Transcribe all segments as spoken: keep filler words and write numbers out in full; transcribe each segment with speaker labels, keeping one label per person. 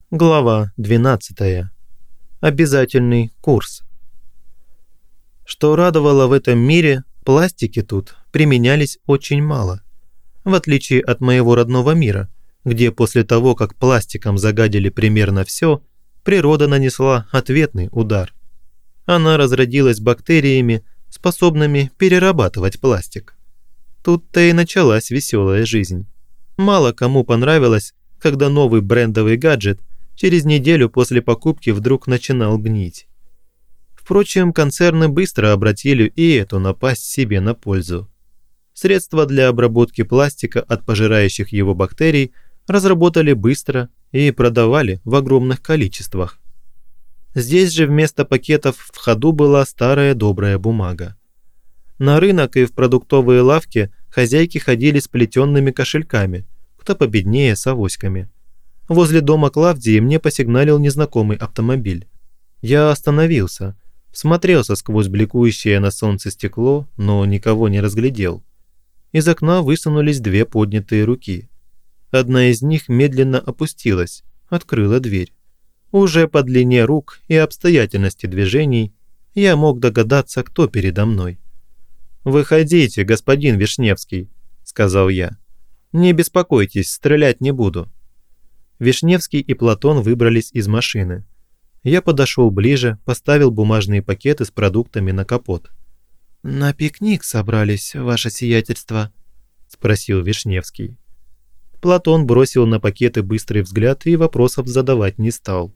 Speaker 1: Глава двенадцатая. Обязательный курс. Что радовало в этом мире, пластики тут применялись очень мало. В отличие от моего родного мира, где после того, как пластиком загадили примерно все, природа нанесла ответный удар. Она разродилась бактериями, способными перерабатывать пластик. Тут-то и началась веселая жизнь. Мало кому понравилось, когда новый брендовый гаджет через неделю после покупки вдруг начинал гнить. Впрочем, концерны быстро обратили и эту напасть себе на пользу. Средства для обработки пластика от пожирающих его бактерий разработали быстро и продавали в огромных количествах. Здесь же вместо пакетов в ходу была старая добрая бумага. На рынок и в продуктовые лавки хозяйки ходили с плетенными кошельками, кто победнее с авоськами. Возле дома Клавдии мне посигналил незнакомый автомобиль. Я остановился, всмотрелся сквозь бликующее на солнце стекло, но никого не разглядел. Из окна высунулись две поднятые руки. Одна из них медленно опустилась, открыла дверь. Уже по длине рук и обстоятельности движений я мог догадаться, кто передо мной. «Выходите, господин Вишневский», – сказал я. «Не беспокойтесь, стрелять не буду». Вишневский и Платон выбрались из машины. Я подошел ближе, поставил бумажные пакеты с продуктами на капот. «На пикник собрались, ваше сиятельство?» – спросил Вишневский. Платон бросил на пакеты быстрый взгляд и вопросов задавать не стал.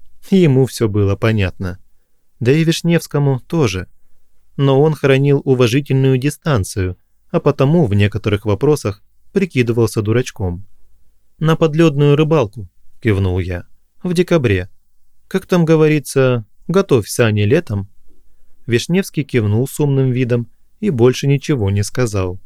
Speaker 1: Ему все было понятно. Да и Вишневскому тоже. Но он хранил уважительную дистанцию, а потому в некоторых вопросах прикидывался дурачком. «На подледную рыбалку», – кивнул я, – «в декабре. Как там говорится, готовь сани летом». Вишневский кивнул с умным видом и больше ничего не сказал.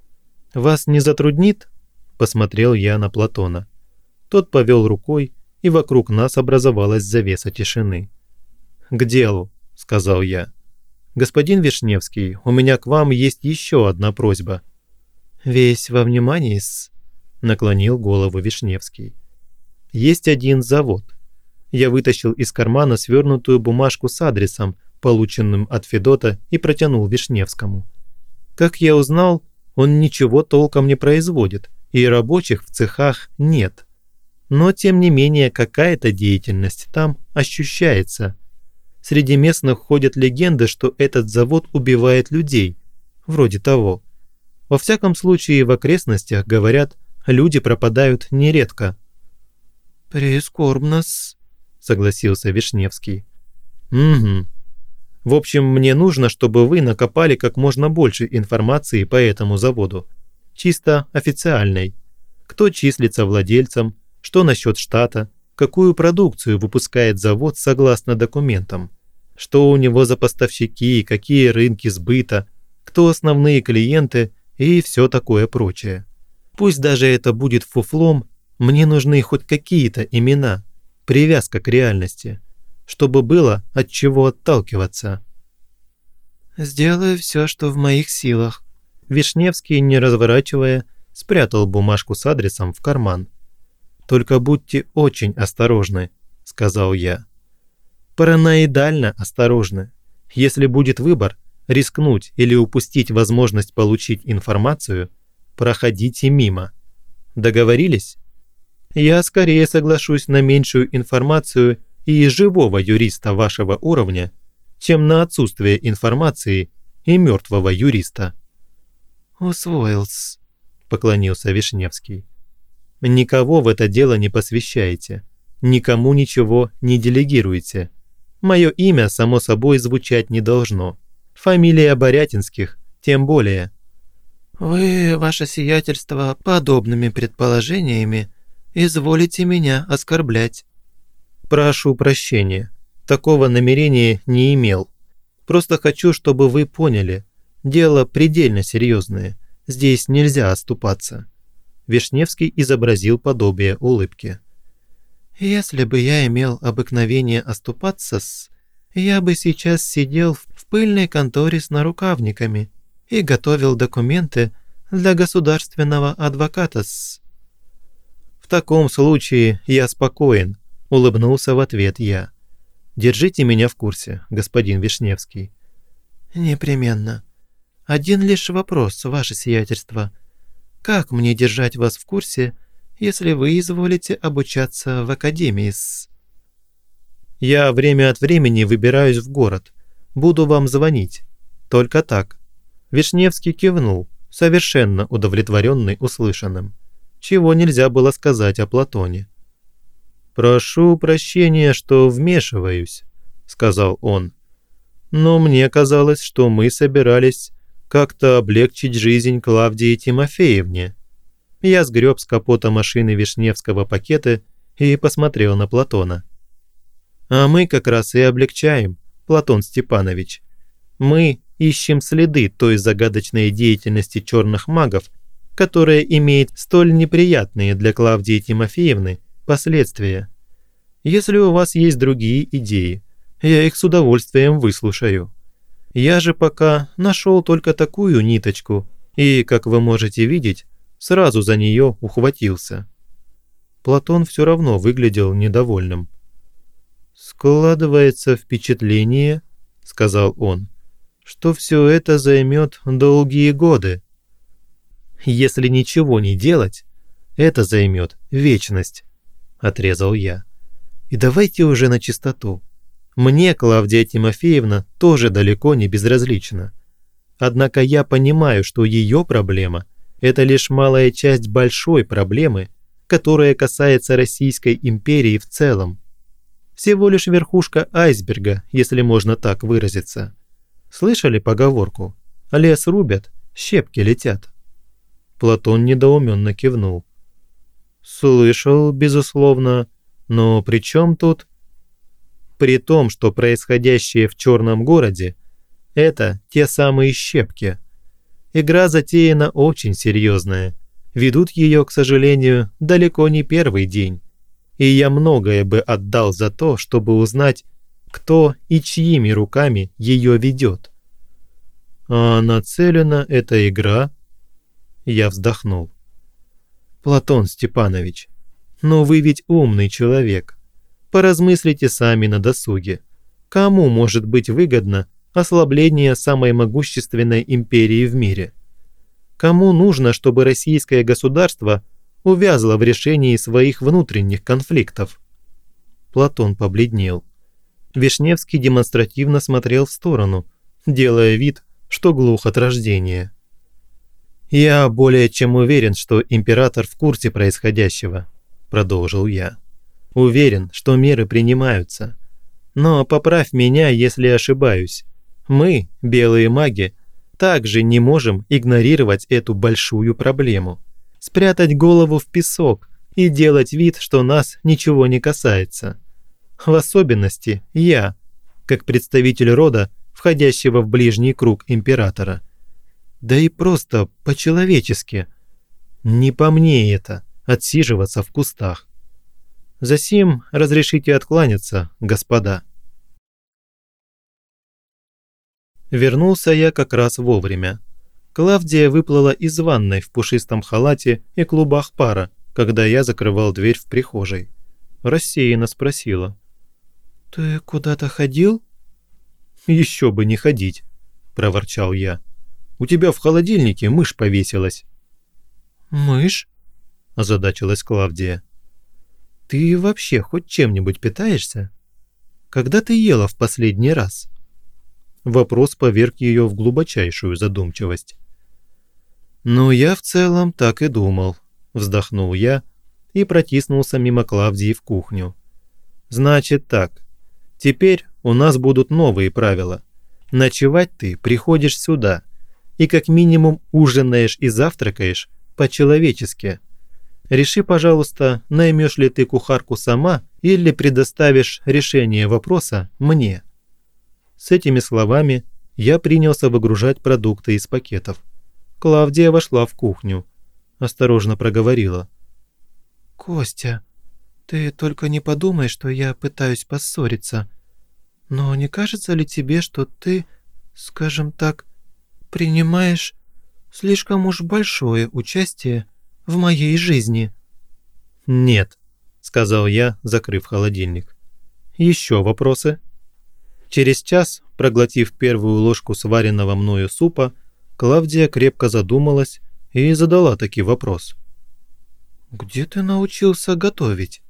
Speaker 1: «Вас не затруднит?» – посмотрел я на Платона. Тот повел рукой, и вокруг нас образовалась завеса тишины. «К делу», – сказал я. «Господин Вишневский, у меня к вам есть еще одна просьба». «Весь во внимании-с», – наклонил голову Вишневский. «Есть один завод». Я вытащил из кармана свернутую бумажку с адресом, полученным от Федота, и протянул Вишневскому. Как я узнал, он ничего толком не производит, и рабочих в цехах нет. Но, тем не менее, какая-то деятельность там ощущается. Среди местных ходят легенды, что этот завод убивает людей, вроде того. Во всяком случае, в окрестностях, говорят, люди пропадают нередко». «Прискорбно-с», согласился Вишневский. «Угу. В общем, мне нужно, чтобы вы накопали как можно больше информации по этому заводу. Чисто официальной. Кто числится владельцем, что насчет штата, какую продукцию выпускает завод согласно документам, что у него за поставщики, какие рынки сбыта, кто основные клиенты и все такое прочее. Пусть даже это будет фуфлом, мне нужны хоть какие-то имена, привязка к реальности, чтобы было от чего отталкиваться». «Сделаю все, что в моих силах». Вишневский, не разворачивая, спрятал бумажку с адресом в карман. «Только будьте очень осторожны», – сказал я. «Параноидально осторожны. Если будет выбор, рискнуть или упустить возможность получить информацию, проходите мимо. Договорились? Я скорее соглашусь на меньшую информацию и живого юриста вашего уровня, чем на отсутствие информации и мертвого юриста». «Усвоился», – поклонился Вишневский. «Никого в это дело не посвящаете, никому ничего не делегируете. Мое имя, само собой, звучать не должно. Фамилия Борятинских тем более». «Вы, ваше сиятельство, подобными предположениями изволите меня оскорблять». «Прошу прощения, такого намерения не имел. Просто хочу, чтобы вы поняли, дело предельно серьезное, здесь нельзя оступаться». Вишневский изобразил подобие улыбки. «Если бы я имел обыкновение оступаться-с, я бы сейчас сидел в пыльной конторе с нарукавниками и готовил документы для государственного адвоката-с». «В таком случае я спокоен», Улыбнулся в ответ я. Держите меня в курсе, господин Вишневский. Непременно. Один лишь вопрос, ваше сиятельство. Как мне держать вас в курсе, если вы изволите обучаться в академии с... Я время от времени выбираюсь в город. Буду вам звонить. Только так. Вишневский кивнул, совершенно удовлетворенный услышанным. Чего нельзя было сказать о Платоне. «Прошу прощения, что вмешиваюсь», — сказал он. «Но мне казалось, что мы собирались как-то облегчить жизнь Клавдии Тимофеевне». Я сгреб с капота машины Вишневского пакеты и посмотрел на Платона. «А мы как раз и облегчаем, Платон Степанович. Мы ищем следы той загадочной деятельности черных магов, которая имеет столь неприятные для Клавдии Тимофеевны последствия. Если у вас есть другие идеи, я их с удовольствием выслушаю. Я же пока нашел только такую ниточку и, как вы можете видеть, сразу за нее ухватился». Платон все равно выглядел недовольным. «Складывается впечатление, — сказал он, — что все это займет долгие годы. Если ничего не делать, это займет вечность, — отрезал я. И давайте уже на чистоту. Мне Клавдия Тимофеевна тоже далеко не безразлична. Однако я понимаю, что ее проблема – это лишь малая часть большой проблемы, которая касается Российской империи в целом. Всего лишь верхушка айсберга, если можно так выразиться. Слышали поговорку «Лес рубят, щепки летят»? Платон недоуменно кивнул. «Слышал, безусловно, но при чем тут...» «При том, что происходящее в Черном городе – это те самые щепки. Игра затеяна очень серьезная. Ведут ее, к сожалению, далеко не первый день. И я многое бы отдал за то, чтобы узнать, кто и чьими руками ее ведет». «А нацелена эта игра?» Я вздохнул. «Платон Степанович, но вы ведь умный человек. Поразмыслите сами на досуге. Кому может быть выгодно ослабление самой могущественной империи в мире? Кому нужно, чтобы российское государство увязло в решении своих внутренних конфликтов?» Платон побледнел. Вишневский демонстративно смотрел в сторону, делая вид, что глух от рождения. «Я более чем уверен, что император в курсе происходящего», – продолжил я. «Уверен, что меры принимаются. Но поправь меня, если ошибаюсь. Мы, белые маги, также не можем игнорировать эту большую проблему, спрятать голову в песок и делать вид, что нас ничего не касается. В особенности я, как представитель рода, входящего в ближний круг императора. Да и просто по-человечески. Не по мне это – отсиживаться в кустах. Засим разрешите откланяться, господа». Вернулся я как раз вовремя. Клавдия выплыла из ванной в пушистом халате и клубах пара, когда я закрывал дверь в прихожей. Рассеянно спросила: «Ты куда-то ходил?» «Еще бы не ходить», – проворчал я. «У тебя в холодильнике мышь повесилась». «Мышь?» – озадачилась Клавдия. «Ты вообще хоть чем-нибудь питаешься? Когда ты ела в последний раз?» Вопрос поверг ее в глубочайшую задумчивость. «Ну, я в целом так и думал», – вздохнул я и протиснулся мимо Клавдии в кухню. «Значит так, теперь у нас будут новые правила. Ночевать ты приходишь сюда и как минимум ужинаешь и завтракаешь по-человечески. Реши, пожалуйста, наймешь ли ты кухарку сама или предоставишь решение вопроса мне». С этими словами я принялся выгружать продукты из пакетов. Клавдия вошла в кухню. Осторожно проговорила: «Костя, ты только не подумай, что я пытаюсь поссориться. Но не кажется ли тебе, что ты, скажем так, принимаешь слишком уж большое участие в моей жизни?» «Нет», – сказал я, закрыв холодильник. «Еще вопросы?» Через час, проглотив первую ложку сваренного мною супа, Клавдия крепко задумалась и задала таки вопрос. «Где ты научился готовить?»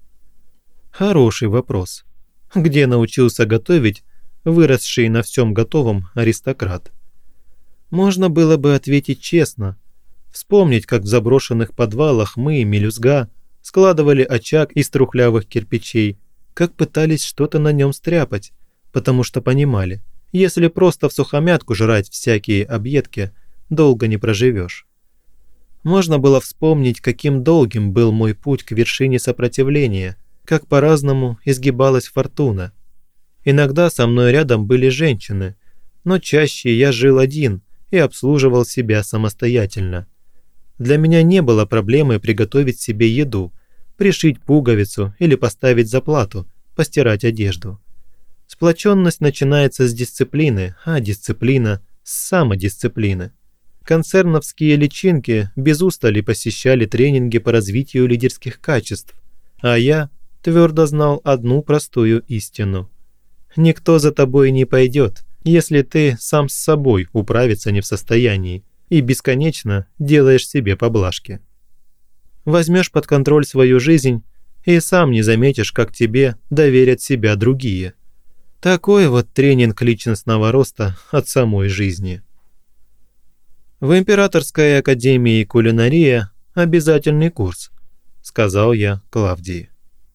Speaker 1: Хороший вопрос. Где научился готовить выросший на всем готовом аристократ? Можно было бы ответить честно, вспомнить, как в заброшенных подвалах мы, мелюзга, складывали очаг из трухлявых кирпичей, как пытались что-то на нем стряпать, потому что понимали, если просто всухомятку жрать всякие объедки, долго не проживешь. Можно было вспомнить, каким долгим был мой путь к вершине сопротивления, как по-разному изгибалась фортуна. Иногда со мной рядом были женщины, но чаще я жил один и обслуживал себя самостоятельно. Для меня не было проблемы приготовить себе еду, пришить пуговицу или поставить заплату, постирать одежду. Сплоченность начинается с дисциплины, а дисциплина – с самодисциплины. Концерновские личинки без устали посещали тренинги по развитию лидерских качеств, а я твердо знал одну простую истину. Никто за тобой не пойдет, если ты сам с собой управиться не в состоянии и бесконечно делаешь себе поблажки. Возьмешь под контроль свою жизнь и сам не заметишь, как тебе доверят себя другие. Такой вот тренинг личностного роста от самой жизни. В Императорской академии кулинария обязательный курс, сказал я Клавдии.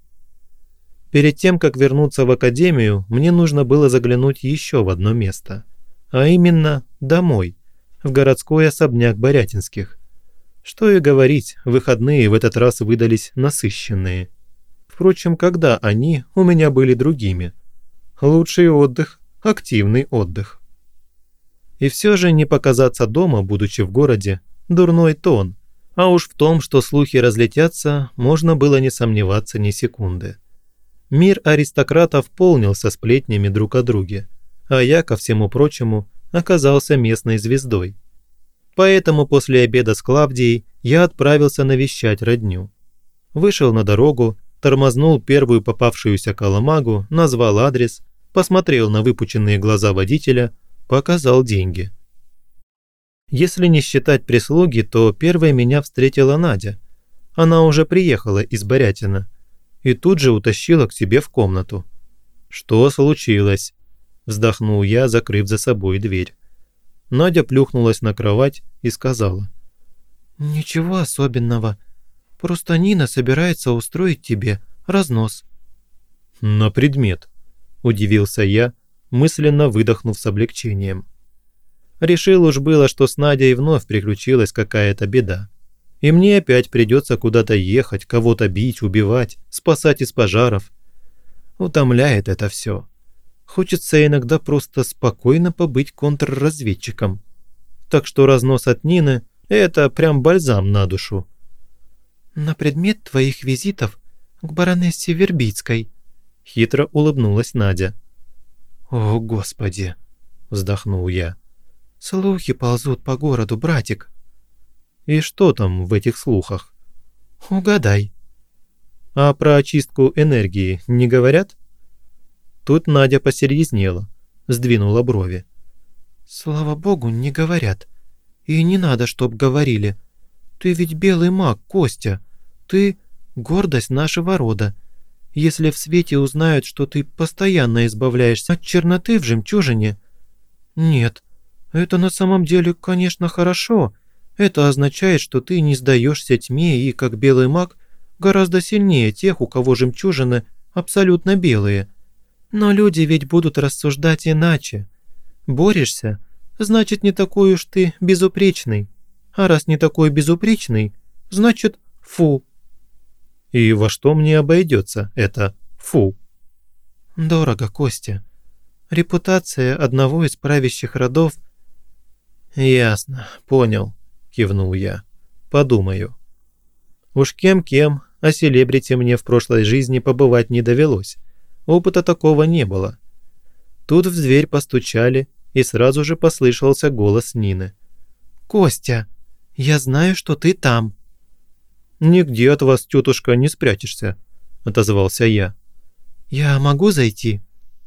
Speaker 1: Перед тем, как вернуться в академию, мне нужно было заглянуть еще в одно место, а именно домой, в городской особняк Борятинских. Что и говорить, выходные в этот раз выдались насыщенные. Впрочем, когда они у меня были другими? Лучший отдых, активный отдых. И все же не показаться дома, будучи в городе, дурной тон, а уж в том, что слухи разлетятся, можно было не сомневаться ни секунды. Мир аристократов полнился сплетнями друг о друге, а я, ко всему прочему, оказался местной звездой. Поэтому после обеда с Клавдией я отправился навещать родню. Вышел на дорогу, тормознул первую попавшуюся колымагу, назвал адрес, посмотрел на выпученные глаза водителя, показал деньги. Если не считать прислуги, то первой меня встретила Надя. Она уже приехала из Борятина и тут же утащила к себе в комнату. «Что случилось?» – вздохнул я, закрыв за собой дверь. Надя плюхнулась на кровать и сказала. «Ничего особенного. Просто Нина собирается устроить тебе разнос». «На предмет», – удивился я, мысленно выдохнув с облегчением. Решил уж было, что с Надей вновь приключилась какая-то беда. И мне опять придется куда-то ехать, кого-то бить, убивать, спасать из пожаров. Утомляет это все. Хочется иногда просто спокойно побыть контрразведчиком. Так что разнос от Нины – это прям бальзам на душу. «На предмет твоих визитов к баронессе Вербицкой», – хитро улыбнулась Надя. «О, Господи!» – вздохнул я. «Слухи ползут по городу, братик». «И что там в этих слухах?» «Угадай». «А про очистку энергии не говорят?» Тут Надя посерьезнела, сдвинула брови. «Слава богу, не говорят. И не надо, чтоб говорили. Ты ведь белый маг, Костя. Ты – гордость нашего рода. Если в свете узнают, что ты постоянно избавляешься от черноты в жемчужине… Нет, это на самом деле, конечно, хорошо. Это означает, что ты не сдаешься тьме и, как белый маг, гораздо сильнее тех, у кого жемчужины абсолютно белые. Но люди ведь будут рассуждать иначе. Борешься, значит, не такой уж ты безупречный. А раз не такой безупречный, значит, фу. И во что мне обойдется это фу? Дорого, Костя. Репутация одного из правящих родов… Ясно, понял, кивнул я. Подумаю. Уж кем-кем, а селебрити мне в прошлой жизни побывать не довелось. Опыта такого не было. Тут в дверь постучали, и сразу же послышался голос Нины. «Костя, я знаю, что ты там». «Нигде от вас, тетушка, не спрячешься. – отозвался я.
Speaker 2: «Я могу зайти?»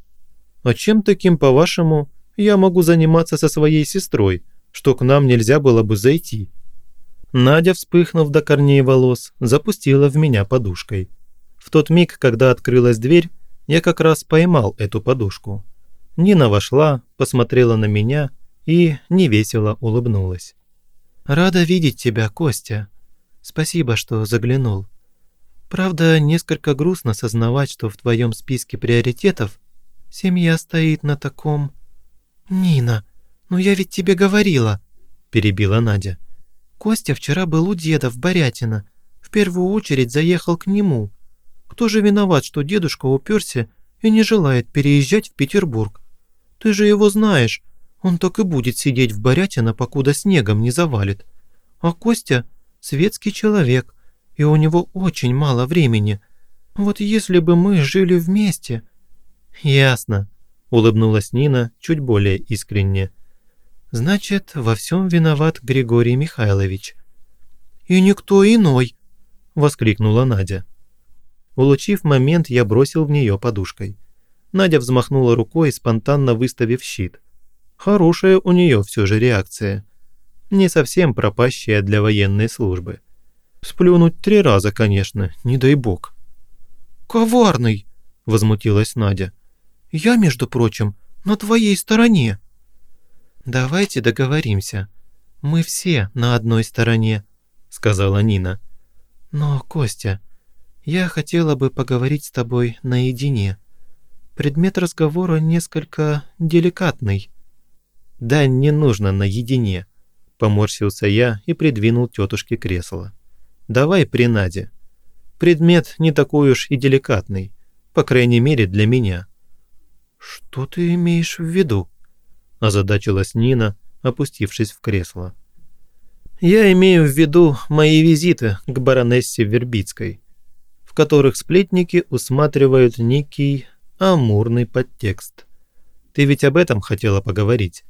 Speaker 1: «А чем таким, по-вашему, я могу заниматься со своей сестрой, что к нам нельзя было бы зайти?» Надя, вспыхнув до корней волос, запустила в меня подушкой. В тот миг, когда открылась дверь, я как раз поймал эту подушку. Нина вошла, посмотрела на меня и невесело улыбнулась.
Speaker 2: «Рада видеть тебя, Костя. Спасибо, что заглянул. Правда, несколько грустно сознавать, что в твоем списке приоритетов семья стоит на таком...» «Нина, ну я ведь тебе говорила», – перебила Надя. «Костя вчера был у деда в Борятино. В первую очередь заехал к нему. Кто же виноват, что дедушка уперся и не желает переезжать в Петербург? Ты же его знаешь, он так и будет сидеть в Борятино, покуда снегом не завалит. А Костя – светский человек, и у него очень мало времени. Вот если бы мы жили вместе...»
Speaker 1: «Ясно», – улыбнулась Нина чуть более искренне.
Speaker 2: «Значит, во всем виноват Григорий Михайлович». «И никто иной», – воскликнула Надя.
Speaker 1: Улучив момент, я бросил в нее подушкой. Надя взмахнула рукой, спонтанно выставив щит. Хорошая у нее все же реакция. Не совсем пропащая для военной службы. Сплюнуть три раза, конечно, не дай бог.
Speaker 2: «Коварный», – возмутилась Надя. «Я, между прочим, на твоей стороне». «Давайте договоримся. Мы все на одной стороне», – сказала Нина. «Но, Костя, я хотела бы поговорить с тобой наедине. Предмет разговора несколько деликатный».
Speaker 1: «Да не нужно наедине», – поморщился я и придвинул тетушке кресло. «Давай при Наде. Предмет не такой уж и деликатный, по крайней мере для меня».
Speaker 2: «Что ты имеешь в виду?» –
Speaker 1: озадачилась Нина, опустившись в кресло. «Я имею в виду мои визиты к баронессе Вербицкой, в которых сплетники усматривают некий амурный подтекст. Ты ведь об этом хотела поговорить?»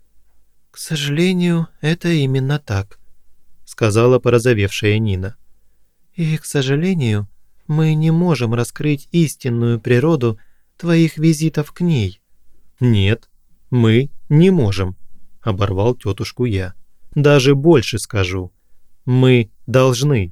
Speaker 2: «К сожалению, это именно так», – сказала порозовевшая Нина. «И, к сожалению, мы не можем раскрыть истинную природу твоих визитов к ней».
Speaker 1: «Нет, мы не можем», – оборвал тетушку я. «Даже больше скажу. Мы должны.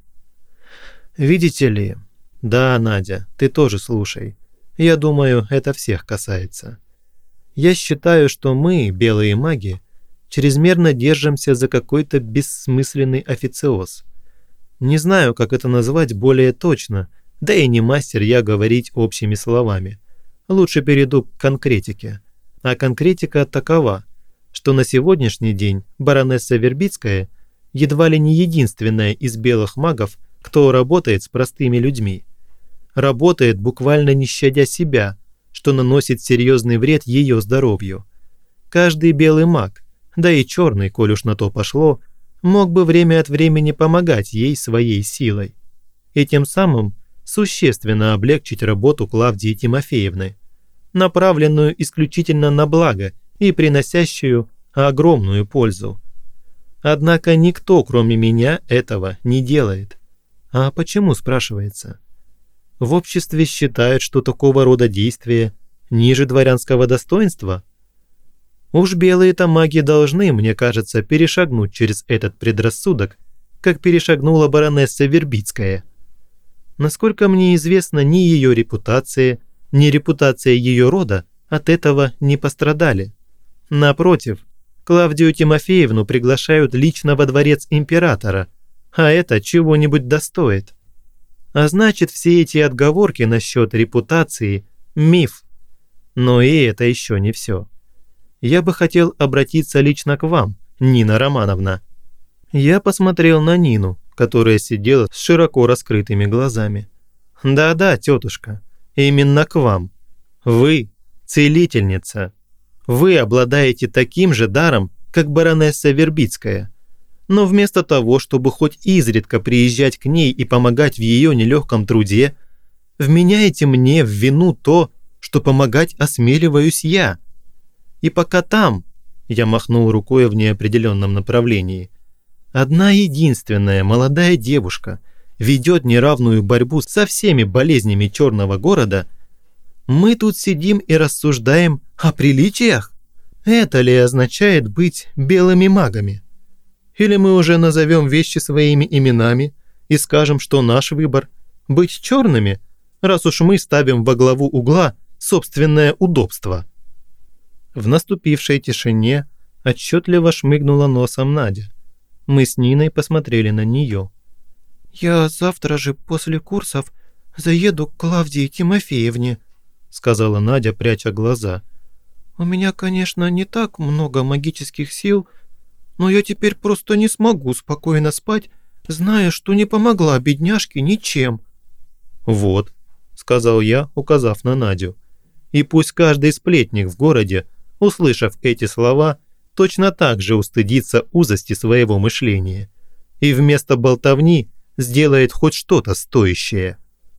Speaker 1: Видите ли, да, Надя, ты тоже слушай. Я думаю, это всех касается. Я считаю, что мы, белые маги, чрезмерно держимся за какой-то бессмысленный официоз. Не знаю, как это назвать более точно, да и не мастер я говорить общими словами. Лучше перейду к конкретике. А конкретика такова, что на сегодняшний день баронесса Вербицкая едва ли не единственная из белых магов, кто работает с простыми людьми. Работает буквально не щадя себя, что наносит серьезный вред ее здоровью. Каждый белый маг, да и черный, коль уж на то пошло, мог бы время от времени помогать ей своей силой. И тем самым существенно облегчить работу Клавдии Тимофеевны, направленную исключительно на благо и приносящую огромную пользу. Однако никто, кроме меня, этого не делает. А почему, спрашивается? В обществе считают, что такого рода действия ниже дворянского достоинства? Уж белые-то маги должны, мне кажется, перешагнуть через этот предрассудок, как перешагнула баронесса Вербицкая. Насколько мне известно, ни ее репутация, ни репутация ее рода от этого не пострадали. Напротив, Клавдию Тимофеевну приглашают лично во дворец императора, а это чего-нибудь достоит. А значит, все эти отговорки насчет репутации – миф. Но и это еще не все. Я бы хотел обратиться лично к вам, Нина Романовна. Я посмотрел на Нину, которая сидела с широко раскрытыми глазами. Да-да, тетушка, именно к вам. Вы – целительница. Вы обладаете таким же даром, как баронесса Вербицкая. Но вместо того, чтобы хоть изредка приезжать к ней и помогать в ее нелегком труде, вменяете мне в вину то, что помогать осмеливаюсь я. И пока там, я махнул рукой в неопределенном направлении, одна единственная молодая девушка ведет неравную борьбу со всеми болезнями черного города, мы тут сидим и рассуждаем о приличиях? Это ли означает быть белыми магами? Или мы уже назовем вещи своими именами и скажем, что наш выбор – быть черными, раз уж мы ставим во главу угла собственное удобство? В наступившей тишине отчетливо шмыгнула носом Надя. Мы с Ниной посмотрели на нее.
Speaker 2: «Я завтра же после курсов заеду к Клавдии Тимофеевне», сказала Надя, пряча глаза. «У меня, конечно, не так много магических сил, но я теперь просто не смогу спокойно спать, зная, что не помогла бедняжке ничем».
Speaker 1: «Вот», – сказал я, указав на Надю. «И пусть каждый сплетник в городе, услышав эти слова, точно так же устыдится узости своего мышления и вместо болтовни сделает хоть что-то стоящее».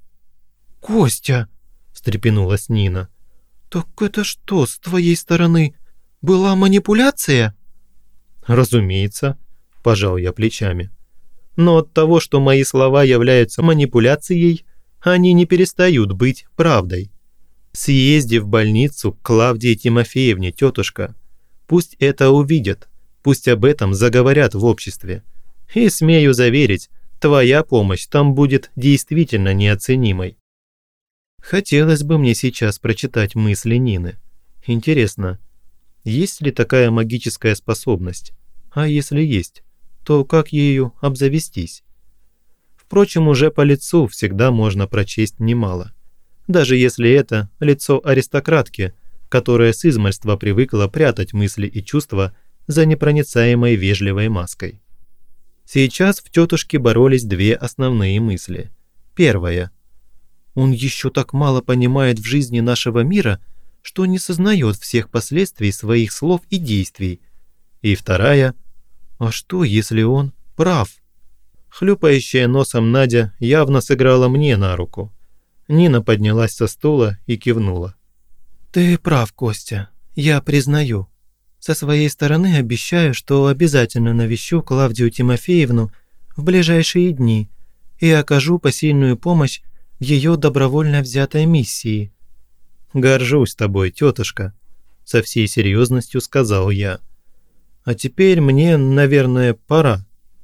Speaker 2: «Костя!» – встрепенулась Нина. «Так это что, с твоей стороны была манипуляция?»
Speaker 1: «Разумеется», – пожал я плечами. «Но от того, что мои слова являются манипуляцией, они не перестают быть правдой. Съезди в больницу к Клавдии Тимофеевне, тетушка. Пусть это увидят, пусть об этом заговорят в обществе. И смею заверить, твоя помощь там будет действительно неоценимой». Хотелось бы мне сейчас прочитать мысли Нины. Интересно, есть ли такая магическая способность? А если есть, то как ею обзавестись? Впрочем, уже по лицу всегда можно прочесть немало. Даже если это лицо аристократки, которая с измальства привыкла прятать мысли и чувства за непроницаемой вежливой маской. Сейчас в тетушке боролись две основные мысли. Первая. Он еще так мало понимает в жизни нашего мира, что не сознает всех последствий своих слов и действий. И вторая. А что, если он прав? Хлюпающая носом Надя явно сыграла мне на руку. Нина поднялась со стула и кивнула.
Speaker 2: «Ты прав, Костя, я признаю. Со своей стороны обещаю, что обязательно навещу Клавдию Тимофеевну в ближайшие дни и окажу посильную помощь в ее добровольно взятой миссии».
Speaker 1: «Горжусь тобой, тетушка», – со всей серьезностью сказал я. «А теперь мне, наверное, пора.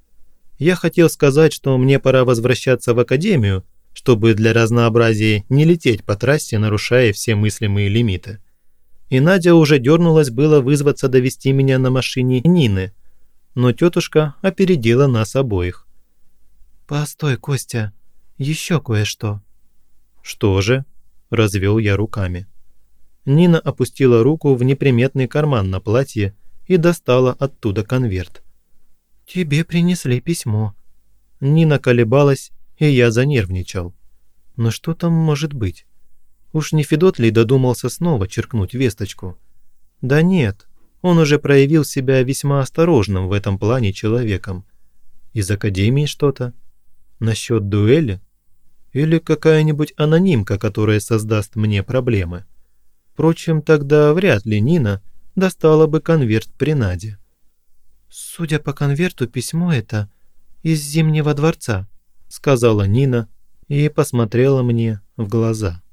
Speaker 1: Я хотел сказать, что мне пора возвращаться в академию, чтобы для разнообразия не лететь по трассе, нарушая все мыслимые лимиты. И Надя уже дернулась было вызваться довести меня на машине Нины, но тетушка опередила нас обоих.
Speaker 2: «Постой, Костя, еще кое-что».
Speaker 1: «Что же?» – развел я руками. Нина опустила руку в неприметный карман на платье и достала оттуда конверт.
Speaker 2: «Тебе принесли письмо».
Speaker 1: Нина колебалась, и я занервничал. Но что там может быть? Уж не Федот ли додумался снова черкнуть весточку? Да нет, он уже проявил себя весьма осторожным в этом плане человеком. Из академии что-то? Насчет дуэли? Или какая-нибудь анонимка, которая создаст мне проблемы? Впрочем, тогда вряд ли Нина достала бы конверт при Наде.
Speaker 2: «Судя по конверту, письмо это из Зимнего дворца»,
Speaker 1: сказала Нина и посмотрела мне в глаза.